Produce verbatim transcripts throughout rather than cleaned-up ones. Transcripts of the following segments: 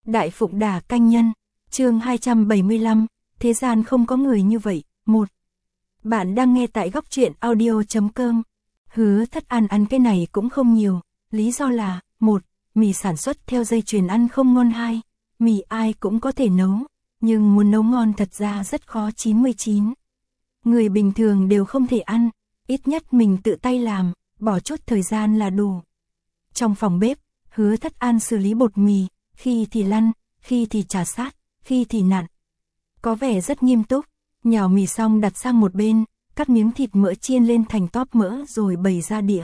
Đại Phụng Đà Canh Nhân, chương hai trăm bảy mươi lăm, thế gian không có người như vậy. Một. Bạn đang nghe tại góc truyện audio chấm com. Hứa Thất An ăn cái này cũng không nhiều, lý do là: một. Mì sản xuất theo dây chuyền ăn không ngon. Hai. Mì ai cũng có thể nấu, nhưng muốn nấu ngon thật ra rất khó. chín mươi chín. Người bình thường đều không thể ăn, ít nhất mình tự tay làm, bỏ chút thời gian là đủ. Trong phòng bếp, Hứa Thất An xử lý bột mì, khi thì lăn, khi thì chà sát, khi thì nặn. Có vẻ rất nghiêm túc, nhào mì xong đặt sang một bên, cắt miếng thịt mỡ chiên lên thành tóp mỡ rồi bày ra đĩa.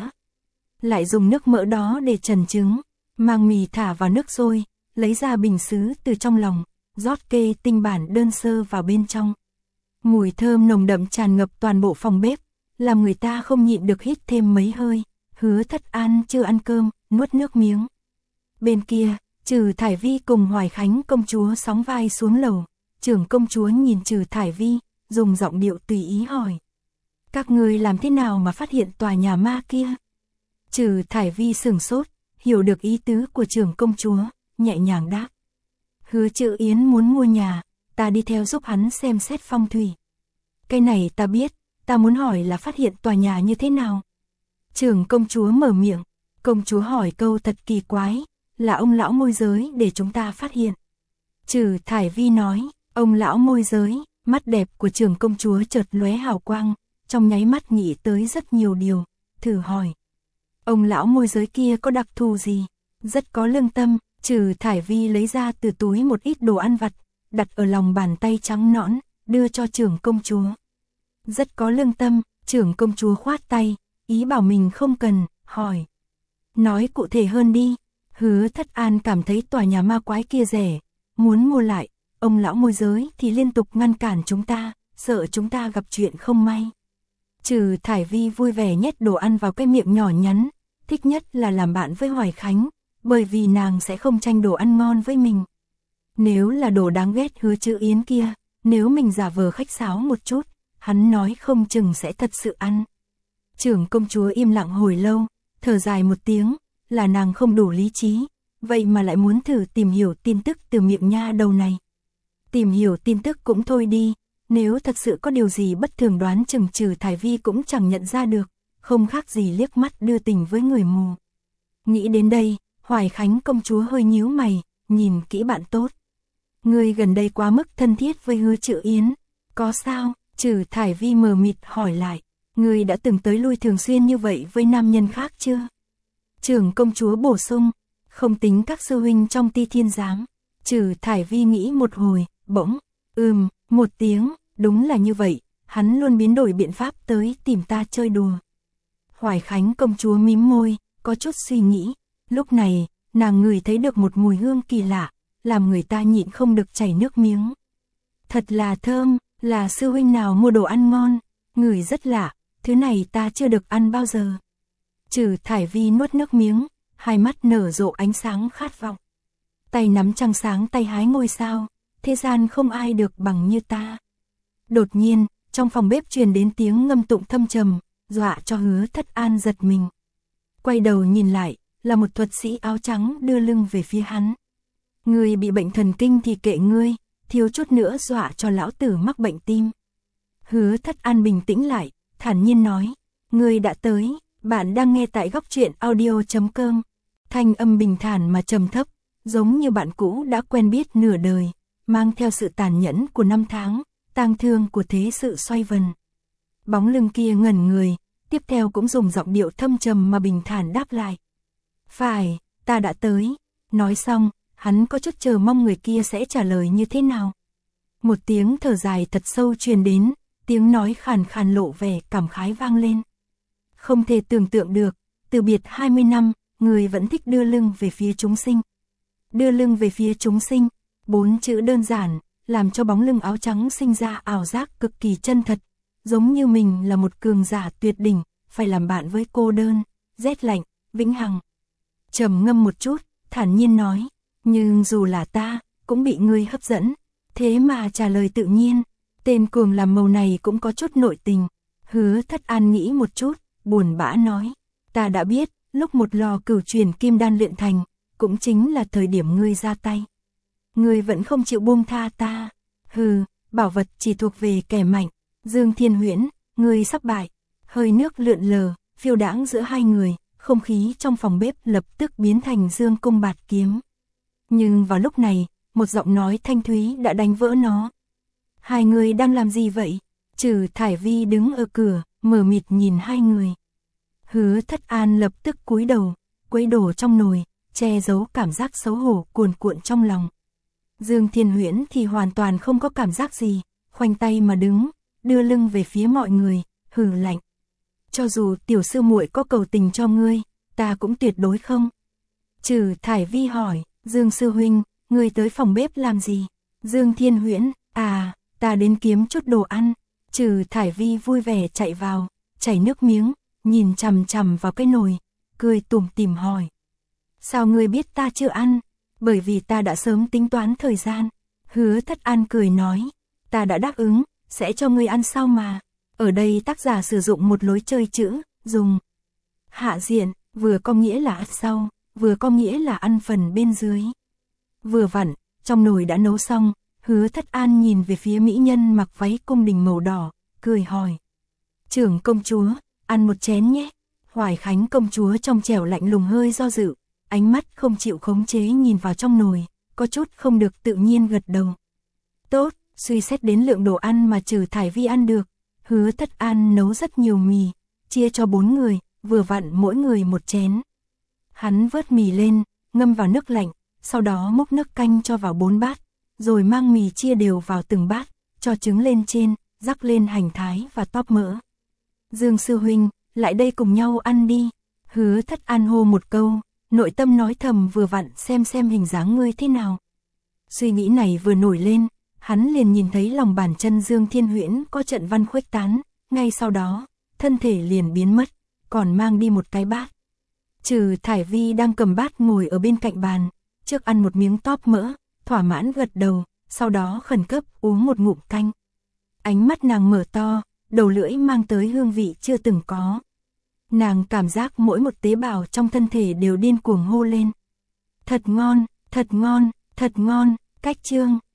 Lại dùng nước mỡ đó để trần trứng, mang mì thả vào nước sôi, lấy ra bình sứ từ trong lòng, rót kê tinh bản đơn sơ vào bên trong. Mùi thơm nồng đậm tràn ngập toàn bộ phòng bếp, làm người ta không nhịn được hít thêm mấy hơi. Hứa Thất An chưa ăn cơm, nuốt nước miếng. Bên kia, Trừ Thải Vi cùng Hoài Khánh công chúa sóng vai xuống lầu. Trưởng công chúa nhìn Trừ Thải Vi, dùng giọng điệu tùy ý hỏi: các ngươi làm thế nào mà phát hiện tòa nhà ma kia? Trừ Thải Vi sửng sốt, hiểu được ý tứ của trưởng công chúa, nhẹ nhàng đáp: Hứa Chữ Yến muốn mua nhà, ta đi theo giúp hắn xem xét phong thủy. Cái này ta biết, ta muốn hỏi là phát hiện tòa nhà như thế nào? Trưởng công chúa mở miệng, công chúa hỏi câu thật kỳ quái, là ông lão môi giới để chúng ta phát hiện. Trừ Thải Vi nói, ông lão môi giới, mắt đẹp của trưởng công chúa chợt lóe hào quang, trong nháy mắt nghĩ tới rất nhiều điều, thử hỏi: ông lão môi giới kia có đặc thù gì? Rất có lương tâm. Trừ Thải Vi lấy ra từ túi một ít đồ ăn vặt, đặt ở lòng bàn tay trắng nõn, đưa cho trưởng công chúa. Rất có lương tâm. Trưởng công chúa khoát tay, ý bảo mình không cần, hỏi: nói cụ thể hơn đi. Hứa Thất An cảm thấy tòa nhà ma quái kia rẻ, muốn mua lại, ông lão môi giới thì liên tục ngăn cản chúng ta, sợ chúng ta gặp chuyện không may. Trừ Thải Vi vui vẻ nhét đồ ăn vào cái miệng nhỏ nhắn, thích nhất là làm bạn với Hoài Khánh, bởi vì nàng sẽ không tranh đồ ăn ngon với mình. Nếu là đồ đáng ghét Hứa Chữ Yến kia, nếu mình giả vờ khách sáo một chút, hắn nói không chừng sẽ thật sự ăn. Trưởng công chúa im lặng hồi lâu, thở dài một tiếng, là nàng không đủ lý trí, vậy mà lại muốn thử tìm hiểu tin tức từ miệng nha đầu này. Tìm hiểu tin tức cũng thôi đi, nếu thật sự có điều gì bất thường đoán chừng Trừ Thải Vi cũng chẳng nhận ra được, không khác gì liếc mắt đưa tình với người mù. Nghĩ đến đây, Hoài Khánh công chúa hơi nhíu mày, nhìn kỹ bạn tốt. Ngươi gần đây quá mức thân thiết với Hứa Chữ Yến, có sao? Trừ Thải Vi mờ mịt hỏi lại, ngươi đã từng tới lui thường xuyên như vậy với nam nhân khác chưa? Trưởng công chúa bổ sung, không tính các sư huynh trong Ti Thiên Giám. Trừ Thải Vi nghĩ một hồi, bỗng, ừm, một tiếng, đúng là như vậy, hắn luôn biến đổi biện pháp tới tìm ta chơi đùa. Hoài Khánh công chúa mím môi, có chút suy nghĩ, lúc này, nàng ngửi thấy được một mùi hương kỳ lạ, làm người ta nhịn không được chảy nước miếng. Thật là thơm, là sư huynh nào mua đồ ăn ngon, ngửi rất lạ, thứ này ta chưa được ăn bao giờ. Trừ Thải Vi nuốt nước miếng, hai mắt nở rộ ánh sáng khát vọng. Tay nắm trăng sáng tay hái ngôi sao, thế gian không ai được bằng như ta. Đột nhiên, trong phòng bếp truyền đến tiếng ngâm tụng thâm trầm, dọa cho Hứa Thất An giật mình. Quay đầu nhìn lại, là một thuật sĩ áo trắng đưa lưng về phía hắn. Ngươi bị bệnh thần kinh thì kệ ngươi, thiếu chút nữa dọa cho lão tử mắc bệnh tim. Hứa Thất An bình tĩnh lại, thản nhiên nói: ngươi đã tới. Bạn đang nghe tại góc truyện audio chấm com. Thanh âm bình thản mà trầm thấp, giống như bạn cũ đã quen biết nửa đời, mang theo sự tàn nhẫn của năm tháng, tang thương của thế sự xoay vần. Bóng lưng kia ngẩn người, tiếp theo cũng dùng giọng điệu thâm trầm mà bình thản đáp lại: phải, ta đã tới. Nói xong, hắn có chút chờ mong người kia sẽ trả lời như thế nào. Một tiếng thở dài thật sâu truyền đến, tiếng nói khàn khàn lộ vẻ cảm khái vang lên. Không thể tưởng tượng được, từ biệt hai mươi năm, người vẫn thích đưa lưng về phía chúng sinh. Đưa lưng về phía chúng sinh, bốn chữ đơn giản, làm cho bóng lưng áo trắng sinh ra ảo giác cực kỳ chân thật, giống như mình là một cường giả tuyệt đỉnh, phải làm bạn với cô đơn, rét lạnh, vĩnh hằng. Trầm ngâm một chút, thản nhiên nói, nhưng dù là ta, cũng bị ngươi hấp dẫn, thế mà trả lời tự nhiên, tên cuồng làm màu này cũng có chút nội tình. Hứa Thất An nghĩ một chút, buồn bã nói, ta đã biết, lúc một lò cửu truyền kim đan luyện thành, cũng chính là thời điểm ngươi ra tay. Ngươi vẫn không chịu buông tha ta. Hừ, bảo vật chỉ thuộc về kẻ mạnh. Dương Thiên Huyễn, ngươi sắp bại. Hơi nước lượn lờ, phiêu đãng giữa hai người, không khí trong phòng bếp lập tức biến thành dương cung bạt kiếm. Nhưng vào lúc này, một giọng nói thanh thúy đã đánh vỡ nó. Hai người đang làm gì vậy? Trừ Thải Vi đứng ở cửa, mờ mịt nhìn hai người. Hứa Thất An lập tức cúi đầu, quấy đổ trong nồi, che giấu cảm giác xấu hổ cuồn cuộn trong lòng. Dương Thiên Huyễn thì hoàn toàn không có cảm giác gì, khoanh tay mà đứng, đưa lưng về phía mọi người, hừ lạnh. Cho dù tiểu sư muội có cầu tình cho ngươi, ta cũng tuyệt đối không. Trừ Thải Vi hỏi, Dương sư huynh, ngươi tới phòng bếp làm gì? Dương Thiên Huyễn, à, ta đến kiếm chút đồ ăn. Trừ Thải Vi vui vẻ chạy vào, chảy nước miếng, nhìn chằm chằm vào cái nồi, cười tủm tỉm hỏi. Sao ngươi biết ta chưa ăn? Bởi vì ta đã sớm tính toán thời gian. Hứa Thất An cười nói, ta đã đáp ứng, sẽ cho ngươi ăn sao mà. Ở đây tác giả sử dụng một lối chơi chữ, dùng hạ diện, vừa có nghĩa là ăn sau, vừa có nghĩa là ăn phần bên dưới. Vừa vặn, trong nồi đã nấu xong, Hứa Thất An nhìn về phía mỹ nhân mặc váy cung đình màu đỏ, cười hỏi. Trưởng công chúa, ăn một chén nhé. Hoài Khánh công chúa trong trẻo lạnh lùng hơi do dự, ánh mắt không chịu khống chế nhìn vào trong nồi, có chút không được tự nhiên gật đầu. Tốt, suy xét đến lượng đồ ăn mà Trừ Thải Vi ăn được, Hứa Thất An nấu rất nhiều mì, chia cho bốn người, vừa vặn mỗi người một chén. Hắn vớt mì lên, ngâm vào nước lạnh, sau đó múc nước canh cho vào bốn bát, rồi mang mì chia đều vào từng bát, cho trứng lên trên, rắc lên hành thái và tóp mỡ. Dương sư huynh, lại đây cùng nhau ăn đi. Hứa Thất An hô một câu, nội tâm nói thầm vừa vặn xem xem hình dáng ngươi thế nào. Suy nghĩ này vừa nổi lên, hắn liền nhìn thấy lòng bàn chân Dương Thiên Huyễn có trận văn khuếch tán, ngay sau đó, thân thể liền biến mất, còn mang đi một cái bát. Trừ Thải Vi đang cầm bát ngồi ở bên cạnh bàn, trước ăn một miếng tóp mỡ, thỏa mãn gật đầu, sau đó khẩn cấp uống một ngụm canh. Ánh mắt nàng mở to, đầu lưỡi mang tới hương vị chưa từng có. Nàng cảm giác mỗi một tế bào trong thân thể đều điên cuồng hô lên. Thật ngon, thật ngon, thật ngon, cách chương.